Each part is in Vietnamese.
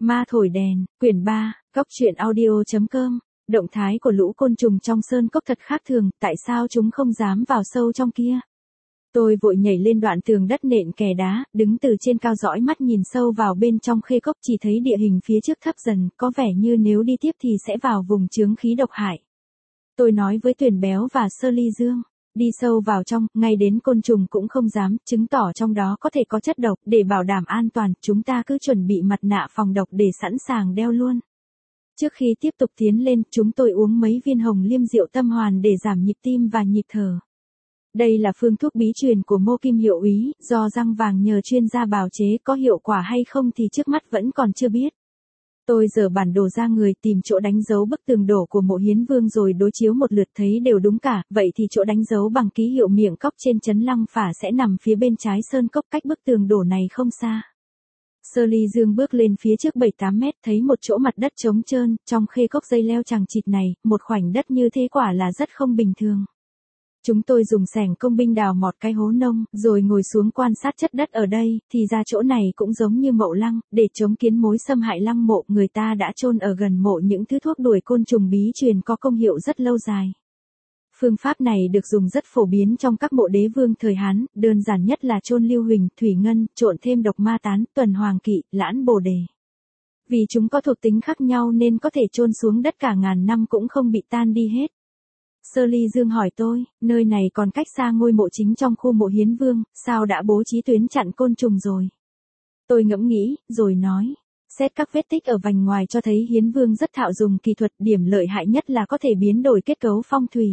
Ma thổi đèn, quyển 3, Cóc truyện audio.com. Động thái của lũ côn trùng trong sơn cốc thật khác thường, tại sao chúng không dám vào sâu trong kia? Tôi vội nhảy lên đoạn tường đất nện kè đá, đứng từ trên cao dõi mắt nhìn sâu vào bên trong khê cốc, chỉ thấy địa hình phía trước thấp dần, có vẻ như nếu đi tiếp thì sẽ vào vùng chướng khí độc hại. Tôi nói với Tuyền Béo và Sơ Ly Dương, đi sâu vào trong, ngay đến côn trùng cũng không dám, chứng tỏ trong đó có thể có chất độc, để bảo đảm an toàn, chúng ta cứ chuẩn bị mặt nạ phòng độc để sẵn sàng đeo luôn. Trước khi tiếp tục tiến lên, chúng tôi uống mấy viên hồng liêm rượu tâm hoàn để giảm nhịp tim và nhịp thở. Đây là phương thuốc bí truyền của Mô Kim Hiệu úy, do răng vàng nhờ chuyên gia bào chế, có hiệu quả hay không thì trước mắt vẫn còn chưa biết. Tôi giở bản đồ ra người, tìm chỗ đánh dấu bức tường đổ của Mộ Hiến Vương rồi đối chiếu một lượt thấy đều đúng cả, vậy thì chỗ đánh dấu bằng ký hiệu miệng cốc trên trấn Lăng Phả sẽ nằm phía bên trái sơn cốc, cách bức tường đổ này không xa. Sơ Ly Dương bước lên phía trước 7-8 mét, thấy một chỗ mặt đất trống trơn, trong khê cốc dây leo chằng chịt này, một khoảnh đất như thế quả là rất không bình thường. Chúng tôi dùng xẻng công binh đào mọt cái hố nông, rồi ngồi xuống quan sát chất đất ở đây, thì ra chỗ này cũng giống như mộ lăng, để chống kiến mối xâm hại lăng mộ, người ta đã chôn ở gần mộ những thứ thuốc đuổi côn trùng bí truyền có công hiệu rất lâu dài. Phương pháp này được dùng rất phổ biến trong các mộ đế vương thời Hán, đơn giản nhất là chôn lưu huỳnh, thủy ngân, trộn thêm độc ma tán, tuần hoàng kỵ, lãn bồ đề. Vì chúng có thuộc tính khác nhau nên có thể chôn xuống đất cả ngàn năm cũng không bị tan đi hết. Sơ Ly Dương hỏi tôi, nơi này còn cách xa ngôi mộ chính trong khu Mộ Hiến Vương, sao đã bố trí tuyến chặn côn trùng rồi? Tôi ngẫm nghĩ, rồi nói, xét các vết tích ở vành ngoài cho thấy Hiến Vương rất thạo dùng kỳ thuật, điểm lợi hại nhất là có thể biến đổi kết cấu phong thủy.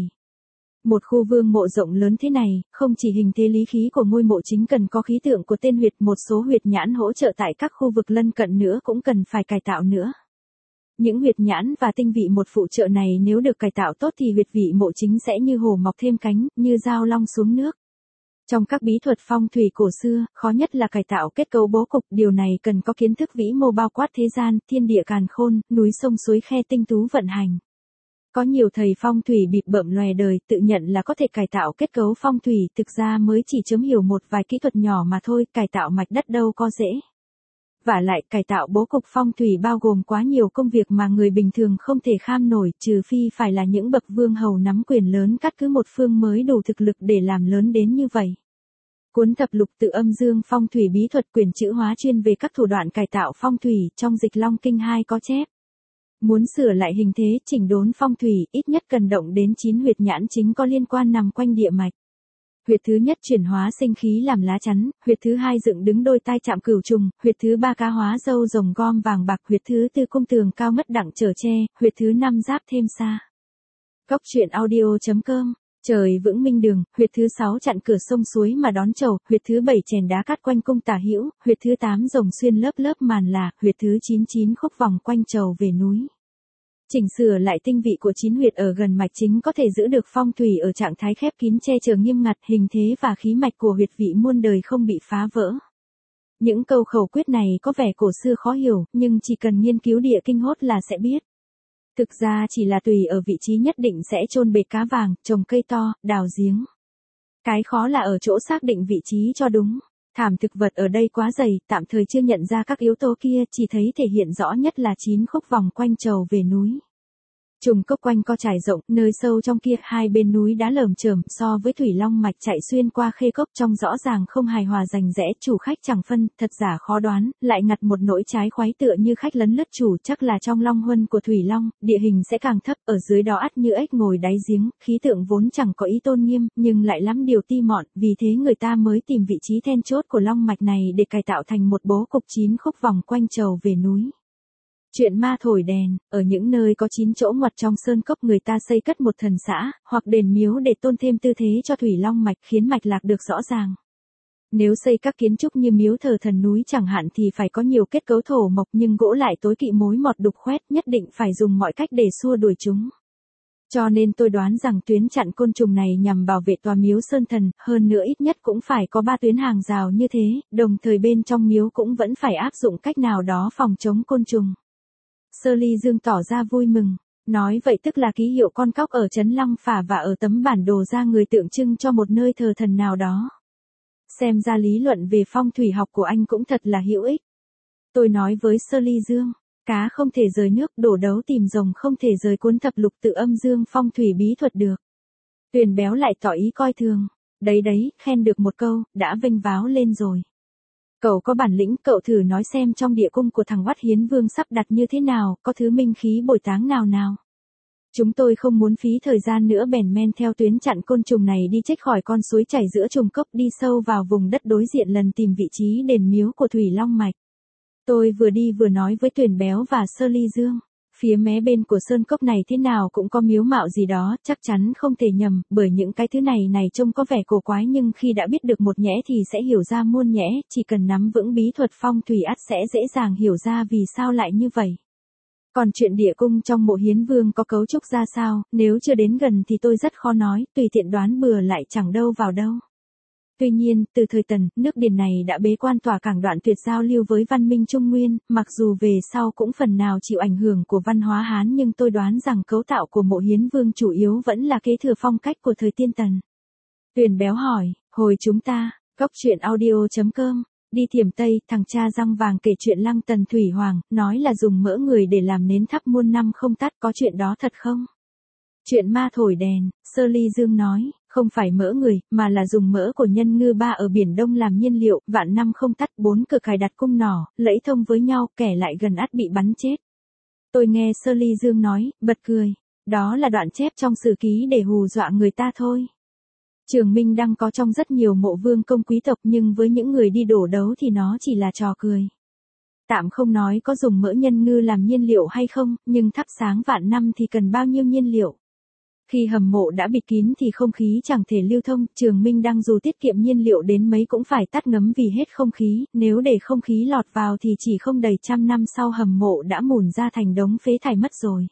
Một khu vương mộ rộng lớn thế này, không chỉ hình thế lý khí của ngôi mộ chính cần có khí tượng của tên huyệt, một số huyệt nhãn hỗ trợ tại các khu vực lân cận nữa cũng cần phải cải tạo nữa. Những huyệt nhãn và tinh vị một phụ trợ này nếu được cải tạo tốt thì huyệt vị mộ chính sẽ như hổ mọc thêm cánh, như dao long xuống nước. Trong các bí thuật phong thủy cổ xưa, khó nhất là cải tạo kết cấu bố cục, điều này cần có kiến thức vĩ mô bao quát thế gian, thiên địa càn khôn, núi sông suối khe tinh tú vận hành. Có nhiều thầy phong thủy bịp bợm lòe đời, tự nhận là có thể cải tạo kết cấu phong thủy, thực ra mới chỉ chấm hiểu một vài kỹ thuật nhỏ mà thôi, cải tạo mạch đất đâu có dễ. Vả lại, cải tạo bố cục phong thủy bao gồm quá nhiều công việc mà người bình thường không thể kham nổi, trừ phi phải là những bậc vương hầu nắm quyền lớn cắt cứ một phương mới đủ thực lực để làm lớn đến như vậy. Cuốn thập lục tự âm dương phong thủy bí thuật quyển chữ hóa chuyên về các thủ đoạn cải tạo phong thủy, trong Dịch Long Kinh 2 có chép. Muốn sửa lại hình thế, chỉnh đốn phong thủy, ít nhất cần động đến 9 huyệt nhãn chính có liên quan nằm quanh địa mạch. Huyệt thứ nhất chuyển hóa sinh khí làm lá chắn, huyệt thứ hai dựng đứng đôi tai chạm cửu trùng, huyệt thứ ba cá hóa râu rồng gom vàng bạc, huyệt thứ tư cung tường cao mất đặng trở tre, huyệt thứ năm giáp thêm xa. Cóc truyện audio.com. Trời vững minh đường, huyệt thứ 6 chặn cửa sông suối mà đón trầu, huyệt thứ 7 chèn đá cát quanh cung tả hữu, huyệt thứ 8 rồng xuyên lớp lớp màn là, huyệt thứ 9 khúc vòng quanh trầu về núi. Chỉnh sửa lại tinh vị của 9 huyệt ở gần mạch chính có thể giữ được phong thủy ở trạng thái khép kín che chở nghiêm ngặt, hình thế và khí mạch của huyệt vị muôn đời không bị phá vỡ. Những câu khẩu quyết này có vẻ cổ xưa khó hiểu, nhưng chỉ cần nghiên cứu địa kinh hốt là sẽ biết. Thực ra chỉ là tùy ở vị trí nhất định sẽ chôn bệt cá vàng, trồng cây to, đào giếng. Cái khó là ở chỗ xác định vị trí cho đúng. Thảm thực vật ở đây quá dày, tạm thời chưa nhận ra các yếu tố kia, chỉ thấy thể hiện rõ nhất là 9 khúc vòng quanh trầu về núi. Trùng cốc quanh co trải rộng, nơi sâu trong kia, hai bên núi đá lởm chởm, so với thủy long mạch chạy xuyên qua khê cốc trong rõ ràng không hài hòa rành rẽ, chủ khách chẳng phân, thật giả khó đoán, lại ngặt một nỗi trái khoái tựa như khách lấn lướt chủ, chắc là trong long huân của thủy long, địa hình sẽ càng thấp, ở dưới đó ắt như ếch ngồi đáy giếng, khí tượng vốn chẳng có ý tôn nghiêm, nhưng lại lắm điều ti mọn, vì thế người ta mới tìm vị trí then chốt của long mạch này để cải tạo thành một bố cục 9 khúc vòng quanh trầu về núi. Chuyện ma thổi đèn, ở những nơi có 9 chỗ ngoặt trong sơn cốc người ta xây cất một thần xã, hoặc đền miếu để tôn thêm tư thế cho thủy long mạch, khiến mạch lạc được rõ ràng. Nếu xây các kiến trúc như miếu thờ thần núi chẳng hạn thì phải có nhiều kết cấu thổ mộc, nhưng gỗ lại tối kỵ mối mọt đục khoét, nhất định phải dùng mọi cách để xua đuổi chúng. Cho nên tôi đoán rằng tuyến chặn côn trùng này nhằm bảo vệ tòa miếu sơn thần, hơn nữa ít nhất cũng phải có 3 tuyến hàng rào như thế, đồng thời bên trong miếu cũng vẫn phải áp dụng cách nào đó phòng chống côn trùng. Sơ Ly Dương tỏ ra vui mừng, nói vậy tức là ký hiệu con cóc ở trấn Lăng Phả và ở tấm bản đồ ra người tượng trưng cho một nơi thờ thần nào đó. Xem ra lý luận về phong thủy học của anh cũng thật là hữu ích. Tôi nói với Sơ Ly Dương, cá không thể rời nước, đổ đấu tìm rồng không thể rời cuốn thập lục tự âm dương phong thủy bí thuật được. Tuyền béo lại tỏ ý coi thường. Đấy đấy, khen được một câu, đã vênh váo lên rồi. Cậu có bản lĩnh, cậu thử nói xem trong địa cung của thằng Oát Hiến Vương sắp đặt như thế nào, có thứ minh khí bồi táng nào nào. Chúng tôi không muốn phí thời gian nữa bèn men theo tuyến chặn côn trùng này đi chếch khỏi con suối chảy giữa trùng cốc đi sâu vào vùng đất đối diện lần tìm vị trí đền miếu của Thủy Long Mạch. Tôi vừa đi vừa nói với Tuyền béo và Sơ Ly Dương. Phía mé bên của sơn cốc này thế nào cũng có miếu mạo gì đó, chắc chắn không thể nhầm, bởi những cái thứ này trông có vẻ cổ quái nhưng khi đã biết được một nhẽ thì sẽ hiểu ra muôn nhẽ, chỉ cần nắm vững bí thuật phong thủy ắt sẽ dễ dàng hiểu ra vì sao lại như vậy. Còn chuyện địa cung trong mộ Hiến Vương có cấu trúc ra sao, nếu chưa đến gần thì tôi rất khó nói, tùy tiện đoán bừa lại chẳng đâu vào đâu. Tuy nhiên, từ thời Tần, nước Điền này đã bế quan tỏa cảng đoạn tuyệt giao lưu với văn minh Trung Nguyên, mặc dù về sau cũng phần nào chịu ảnh hưởng của văn hóa Hán nhưng tôi đoán rằng cấu tạo của mộ Hiến Vương chủ yếu vẫn là kế thừa phong cách của thời tiên Tần. Tuyền béo hỏi, hồi chúng ta, góc truyện audio.com, đi Thiểm Tây, thằng cha răng vàng kể chuyện Lăng Tần Thủy Hoàng, nói là dùng mỡ người để làm nến thắp muôn năm không tắt, có chuyện đó thật không? Chuyện ma thổi đèn, Sơ Ly Dương nói, không phải mỡ người, mà là dùng mỡ của nhân ngư ba ở Biển Đông làm nhiên liệu, vạn năm không tắt, 4 cửa cài đặt cung nỏ, lẫy thông với nhau, kẻ lại gần ắt bị bắn chết. Tôi nghe Sơ Ly Dương nói, bật cười, đó là đoạn chép trong sử ký để hù dọa người ta thôi. Trường Minh Đăng có trong rất nhiều mộ vương công quý tộc nhưng với những người đi đổ đấu thì nó chỉ là trò cười. Tạm không nói có dùng mỡ nhân ngư làm nhiên liệu hay không, nhưng thắp sáng vạn năm thì cần bao nhiêu nhiên liệu. Khi hầm mộ đã bịt kín thì không khí chẳng thể lưu thông, Trường Minh Đăng dù tiết kiệm nhiên liệu đến mấy cũng phải tắt ngấm vì hết không khí, nếu để không khí lọt vào thì chỉ không đầy 100 năm sau hầm mộ đã mủn ra thành đống phế thải mất rồi.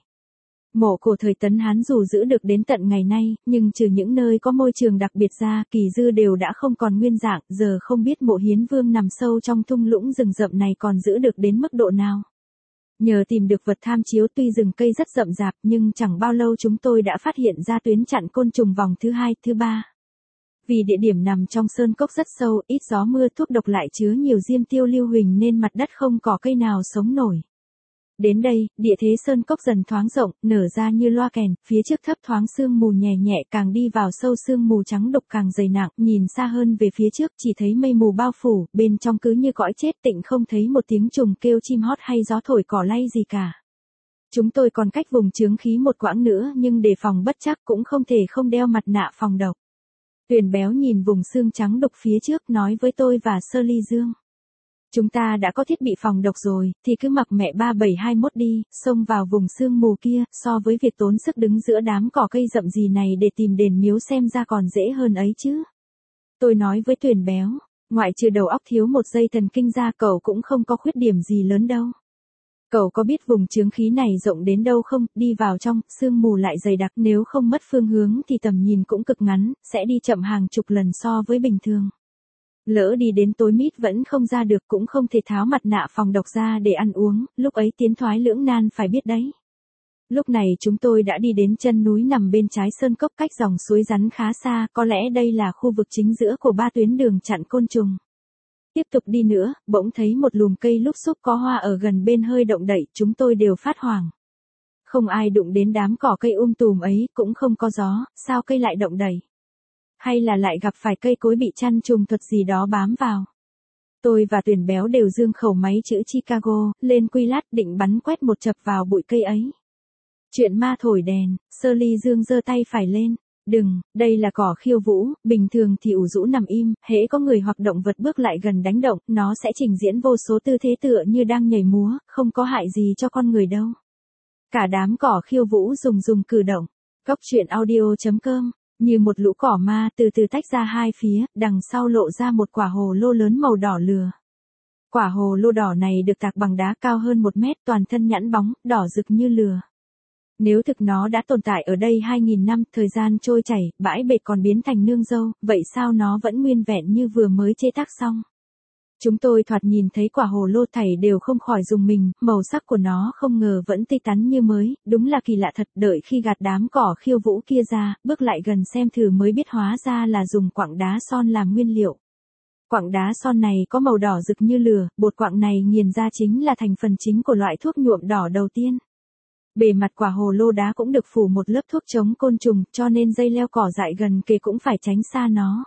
Mộ cổ thời Tấn Hán dù giữ được đến tận ngày nay, nhưng trừ những nơi có môi trường đặc biệt ra, kỳ dư đều đã không còn nguyên dạng, giờ không biết mộ Hiến Vương nằm sâu trong thung lũng rừng rậm này còn giữ được đến mức độ nào. Nhờ tìm được vật tham chiếu tuy rừng cây rất rậm rạp nhưng chẳng bao lâu chúng tôi đã phát hiện ra tuyến chặn côn trùng vòng thứ 2, thứ 3. Vì địa điểm nằm trong sơn cốc rất sâu, ít gió mưa thuốc độc lại chứa nhiều diêm tiêu lưu huỳnh nên mặt đất không có cây nào sống nổi. Đến đây, địa thế sơn cốc dần thoáng rộng, nở ra như loa kèn, phía trước thấp thoáng sương mù nhẹ nhẹ càng đi vào sâu sương mù trắng đục càng dày nặng, nhìn xa hơn về phía trước chỉ thấy mây mù bao phủ, bên trong cứ như cõi chết tịnh không thấy một tiếng trùng kêu chim hót hay gió thổi cỏ lay gì cả. Chúng tôi còn cách vùng chướng khí một quãng nữa nhưng đề phòng bất chắc cũng không thể không đeo mặt nạ phòng độc. Tuyền béo nhìn vùng xương trắng đục phía trước nói với tôi và Sơ Ly Dương. Chúng ta đã có thiết bị phòng độc rồi, thì cứ mặc mẹ 3721 đi, xông vào vùng sương mù kia, so với việc tốn sức đứng giữa đám cỏ cây rậm gì này để tìm đền miếu xem ra còn dễ hơn ấy chứ. Tôi nói với Tuyền béo, ngoại trừ đầu óc thiếu một dây thần kinh ra cậu cũng không có khuyết điểm gì lớn đâu. Cậu có biết vùng chướng khí này rộng đến đâu không, đi vào trong, sương mù lại dày đặc nếu không mất phương hướng thì tầm nhìn cũng cực ngắn, sẽ đi chậm hàng chục lần so với bình thường. Lỡ đi đến tối mít vẫn không ra được cũng không thể tháo mặt nạ phòng độc ra để ăn uống, lúc ấy tiến thoái lưỡng nan phải biết đấy. Lúc này chúng tôi đã đi đến chân núi nằm bên trái sơn cốc cách dòng suối rắn khá xa, có lẽ đây là khu vực chính giữa của 3 tuyến đường chặn côn trùng. Tiếp tục đi nữa, bỗng thấy một lùm cây lúc xúc có hoa ở gần bên hơi động đậy, chúng tôi đều phát hoảng. Không ai đụng đến đám cỏ cây tùm ấy, cũng không có gió, sao cây lại động đậy? Hay là lại gặp phải cây cối bị chăn trùng thuật gì đó bám vào? Tôi và Tuyền béo đều giương khẩu máy chữ Chicago, lên quy lát định bắn quét một chập vào bụi cây ấy. Chuyện ma thổi đèn, Sơ Ly Dương giơ tay phải lên. Đừng, đây là cỏ khiêu vũ, bình thường thì ủ rũ nằm im, hễ có người hoặc động vật bước lại gần đánh động, nó sẽ trình diễn vô số tư thế tựa như đang nhảy múa, không có hại gì cho con người đâu. Cả đám cỏ khiêu vũ rùng cử động. Góc truyện audio.com, như một lũ cỏ ma từ từ tách ra hai phía, đằng sau lộ ra một quả hồ lô lớn màu đỏ lửa. Quả hồ lô đỏ này được tạc bằng đá cao hơn 1 mét, toàn thân nhẵn bóng, đỏ rực như lửa. Nếu thực nó đã tồn tại ở đây 2.000 năm, thời gian trôi chảy, bãi bệt còn biến thành nương dâu, vậy sao nó vẫn nguyên vẹn như vừa mới chế tác xong? Chúng tôi thoạt nhìn thấy quả hồ lô thảy đều không khỏi rùng mình, màu sắc của nó không ngờ vẫn tươi tắn như mới, đúng là kỳ lạ thật, đợi khi gạt đám cỏ khiêu vũ kia ra, bước lại gần xem thử mới biết hóa ra là dùng quặng đá son làm nguyên liệu. Quặng đá son này có màu đỏ rực như lửa, bột quặng này nghiền ra chính là thành phần chính của loại thuốc nhuộm đỏ đầu tiên. Bề mặt quả hồ lô đá cũng được phủ một lớp thuốc chống côn trùng, cho nên dây leo cỏ dại gần kề cũng phải tránh xa nó.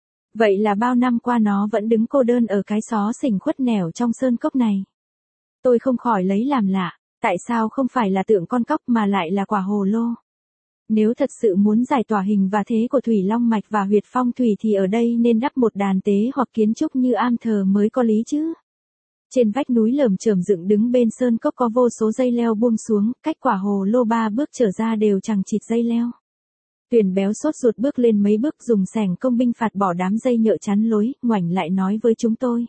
Vậy là bao năm qua nó vẫn đứng cô đơn ở cái xó xỉnh khuất nẻo trong sơn cốc này. Tôi không khỏi lấy làm lạ, tại sao không phải là tượng con cóc mà lại là quả hồ lô? Nếu thật sự muốn giải tỏa hình và thế của thủy long mạch và huyệt phong thủy thì ở đây nên đắp một đàn tế hoặc kiến trúc như am thờ mới có lý chứ. Trên vách núi lởm chởm dựng đứng bên sơn cốc có vô số dây leo buông xuống, cách quả hồ lô 3 bước trở ra đều chằng chịt dây leo. Tuyền béo sốt ruột bước lên mấy bước dùng xẻng công binh phạt bỏ đám dây nhợ chắn lối, ngoảnh lại nói với chúng tôi.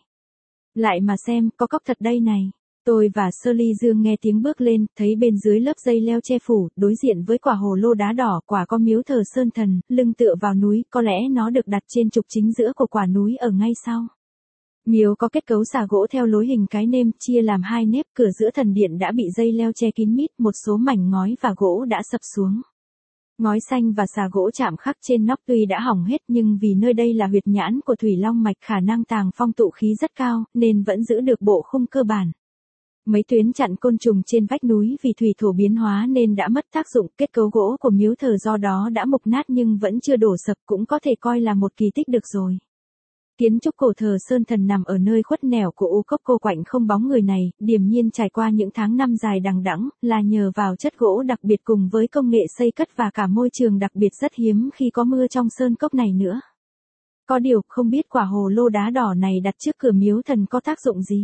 Lại mà xem, có cóc thật đây này. Tôi và Sơ Ly Dương nghe tiếng bước lên, thấy bên dưới lớp dây leo che phủ, đối diện với quả hồ lô đá đỏ, quả có miếu thờ sơn thần, lưng tựa vào núi, có lẽ nó được đặt trên trục chính giữa của quả núi ở ngay sau. Miếu có kết cấu xà gỗ theo lối hình cái nêm, chia làm 2 nếp, cửa giữa thần điện đã bị dây leo che kín mít, một số mảnh ngói và gỗ đã sập xuống. Ngói xanh và xà gỗ chạm khắc trên nóc tuy đã hỏng hết nhưng vì nơi đây là huyệt nhãn của thủy long mạch khả năng tàng phong tụ khí rất cao, nên vẫn giữ được bộ khung cơ bản. Mấy tuyến chặn côn trùng trên vách núi vì thủy thổ biến hóa nên đã mất tác dụng, kết cấu gỗ của miếu thờ do đó đã mục nát nhưng vẫn chưa đổ sập, cũng có thể coi là một kỳ tích được rồi. Kiến trúc cổ thờ sơn thần nằm ở nơi khuất nẻo của u cốc cô quạnh không bóng người này, điềm nhiên trải qua những tháng năm dài đằng đẵng, là nhờ vào chất gỗ đặc biệt cùng với công nghệ xây cất và cả môi trường đặc biệt rất hiếm khi có mưa trong sơn cốc này nữa. Có điều, không biết quả hồ lô đá đỏ này đặt trước cửa miếu thần có tác dụng gì?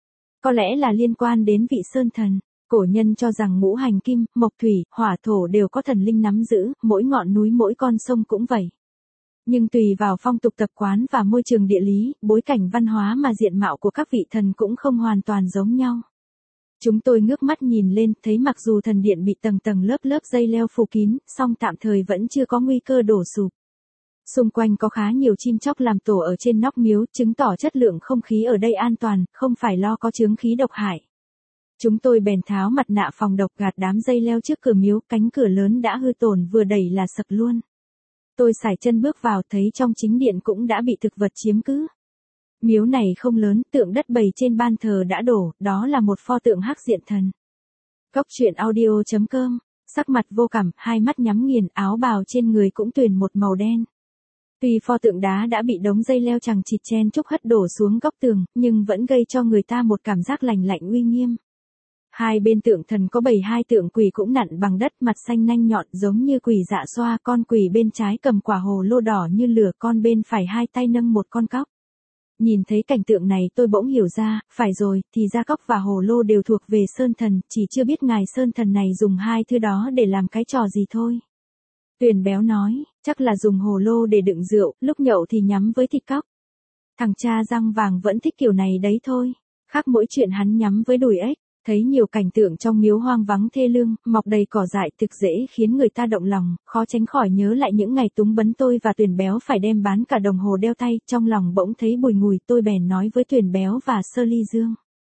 Có lẽ là liên quan đến vị sơn thần. Cổ nhân cho rằng ngũ hành kim, mộc thủy, hỏa thổ đều có thần linh nắm giữ, mỗi ngọn núi mỗi con sông cũng vậy. Nhưng tùy vào phong tục tập quán và môi trường địa lý, bối cảnh văn hóa mà diện mạo của các vị thần cũng không hoàn toàn giống nhau. Chúng tôi ngước mắt nhìn lên, thấy mặc dù thần điện bị tầng tầng lớp lớp dây leo phủ kín, song tạm thời vẫn chưa có nguy cơ đổ sụp. Xung quanh có khá nhiều chim chóc làm tổ ở trên nóc miếu, chứng tỏ chất lượng không khí ở đây an toàn, không phải lo có chướng khí độc hại. Chúng tôi bèn tháo mặt nạ phòng độc gạt đám dây leo trước cửa miếu, cánh cửa lớn đã hư tổn vừa đẩy là sập luôn. Tôi sải chân bước vào thấy trong chính điện cũng đã bị thực vật chiếm cứ. Miếu này không lớn, tượng đất bày trên ban thờ đã đổ, đó là một pho tượng hắc diện thần. Góc truyện audio.com, sắc mặt vô cảm, hai mắt nhắm nghiền, áo bào trên người cũng tuyền một màu đen. Tuy pho tượng đá đã bị đống dây leo chằng chịt chen chúc hất đổ xuống góc tường, nhưng vẫn gây cho người ta một cảm giác lành lạnh uy nghiêm. Hai bên tượng thần có bày hai tượng quỷ cũng nặn bằng đất, mặt xanh nanh nhọn giống như quỷ Dạ Xoa, con quỷ bên trái cầm quả hồ lô đỏ như lửa, con bên phải hai tay nâng một con cóc. Nhìn thấy cảnh tượng này tôi bỗng hiểu ra, phải rồi, thì ra cóc và hồ lô đều thuộc về sơn thần, chỉ chưa biết ngài sơn thần này dùng hai thứ đó để làm cái trò gì thôi. Tuyền béo nói, chắc là dùng hồ lô để đựng rượu, lúc nhậu thì nhắm với thịt cóc. Thằng cha răng vàng vẫn thích kiểu này đấy thôi, khác mỗi chuyện hắn nhắm với đùi ếch. Thấy nhiều cảnh tượng trong miếu hoang vắng thê lương, mọc đầy cỏ dại thực dễ khiến người ta động lòng, khó tránh khỏi nhớ lại những ngày túng bấn tôi và Tuyền béo phải đem bán cả đồng hồ đeo tay, trong lòng bỗng thấy bùi ngùi, tôi bèn nói với Tuyền béo và Sơ Ly Dương.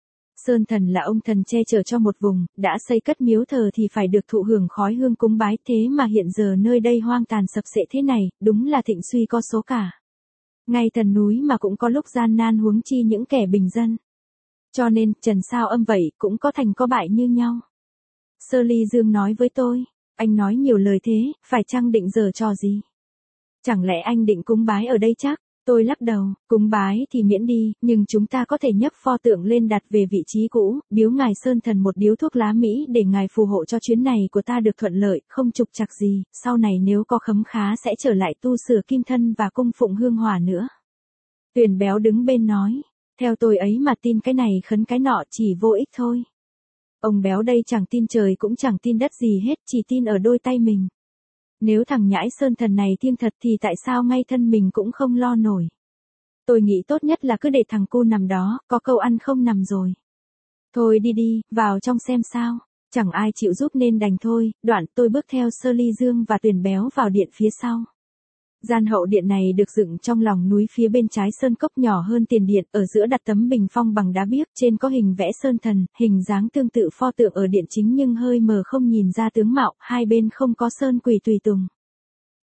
Sơn thần là ông thần che chở cho một vùng, đã xây cất miếu thờ thì phải được thụ hưởng khói hương cúng bái, thế mà hiện giờ nơi đây hoang tàn sập sệ thế này, đúng là thịnh suy có số cả. Ngay thần núi mà cũng có lúc gian nan huống chi những kẻ bình dân. Cho nên, trần sao âm vậy, cũng có thành có bại như nhau. Sơ Ly Dương nói với tôi, anh nói nhiều lời thế, phải chăng định giở trò gì? Chẳng lẽ anh định cúng bái ở đây chắc? Tôi lắc đầu, cúng bái thì miễn đi, nhưng chúng ta có thể nhấc pho tượng lên đặt về vị trí cũ, biếu ngài sơn thần một điếu thuốc lá Mỹ để ngài phù hộ cho chuyến này của ta được thuận lợi, không trục trặc gì, sau này nếu có khấm khá sẽ trở lại tu sửa kim thân và cung phụng hương hỏa nữa. Tuyền béo đứng bên nói. Theo tôi ấy mà tin cái này khấn cái nọ chỉ vô ích thôi. Ông béo đây chẳng tin trời cũng chẳng tin đất gì hết, chỉ tin ở đôi tay mình. Nếu thằng nhãi sơn thần này thiêng thật thì tại sao ngay thân mình cũng không lo nổi. Tôi nghĩ tốt nhất là cứ để thằng cu nằm đó, có câu ăn không nằm rồi. Thôi đi đi, vào trong xem sao. Chẳng ai chịu giúp nên đành thôi, đoạn tôi bước theo Sơ Ly Dương và Tuyền béo vào điện phía sau. Gian hậu điện này được dựng trong lòng núi phía bên trái sơn cốc nhỏ hơn tiền điện, ở giữa đặt tấm bình phong bằng đá biếc, trên có hình vẽ sơn thần, hình dáng tương tự pho tượng ở điện chính nhưng hơi mờ không nhìn ra tướng mạo, hai bên không có sơn quỷ tùy tùng.